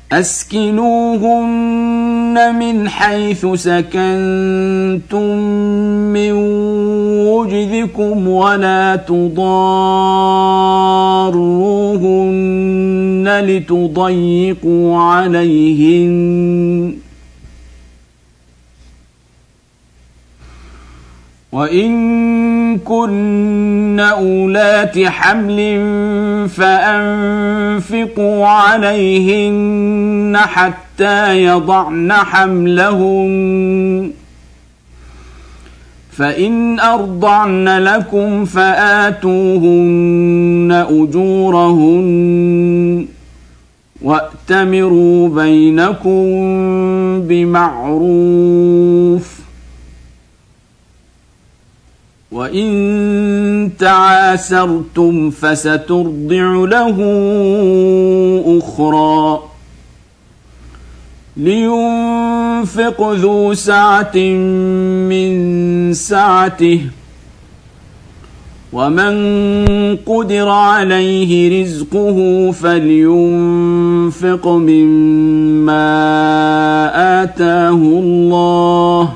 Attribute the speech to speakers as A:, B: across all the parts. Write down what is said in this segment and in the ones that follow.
A: أسكنوهن من حيث سكنتم من وجدكم ولا تضاروهن لتضيقوا عليهن وإن كن أولات حمل فأنفقوا عليهن حتى يضعن حملهن فإن أرضعن لكم فآتوهن أجورهن وأتمروا بينكم بمعروف وإن تعاسرتم فسترضع له أخرى لينفق ذو سعة من سعته ومن قدر عليه رزقه فلينفق مما آتاه الله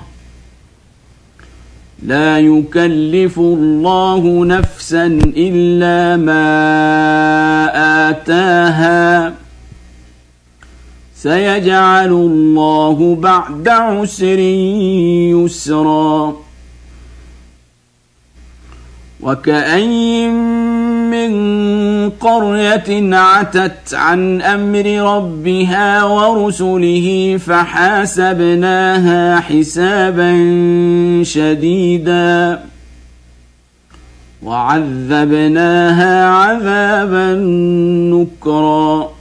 A: لا يكلف الله نفسا إلا ما آتاها سيجعل الله بعد عسر يسرا وكأين من قرية عتت عن أمر ربها ورسله فحاسبناها حسابا شديدا وعذبناها عذابا نكرا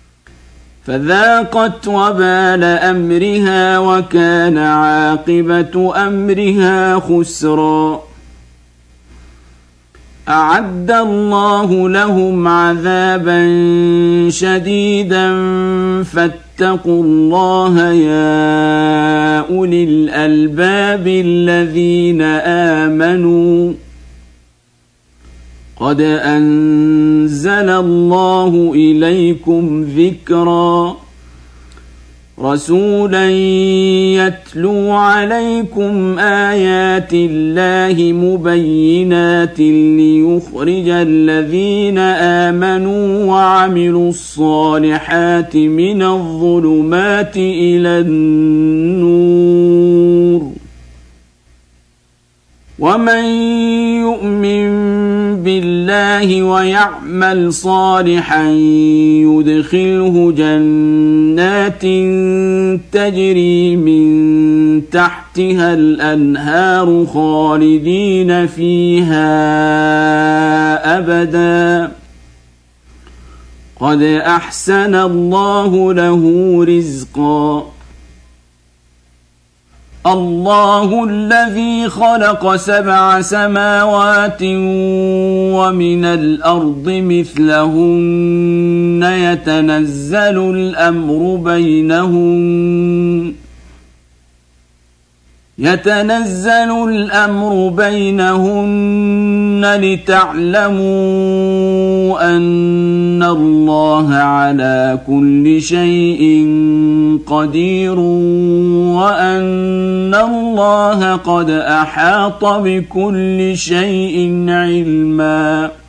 A: فذاقت وبال أمرها وكان عاقبة أمرها خسرا أعد الله لهم عذابا شديدا فاتقوا الله يا أولي الألباب الذين آمنوا قد أنزل الله إليكم ذكرا رسولا يتلو عليكم آيات الله مبينات ليخرج الذين آمنوا وعملوا الصالحات من الظلمات إلى النور ومن يؤمن بالله ويعمل صالحا يدخله جنات تجري من تحتها الأنهار خالدين فيها أبدا قد أحسن الله له رزقا الله الذي خلق 7 سماوات ومن الأرض مثلهن يتنزل الأمر بينهن لتعلموا أن الله على كل شيء قدير وأن الله قد أحاط بكل شيء علما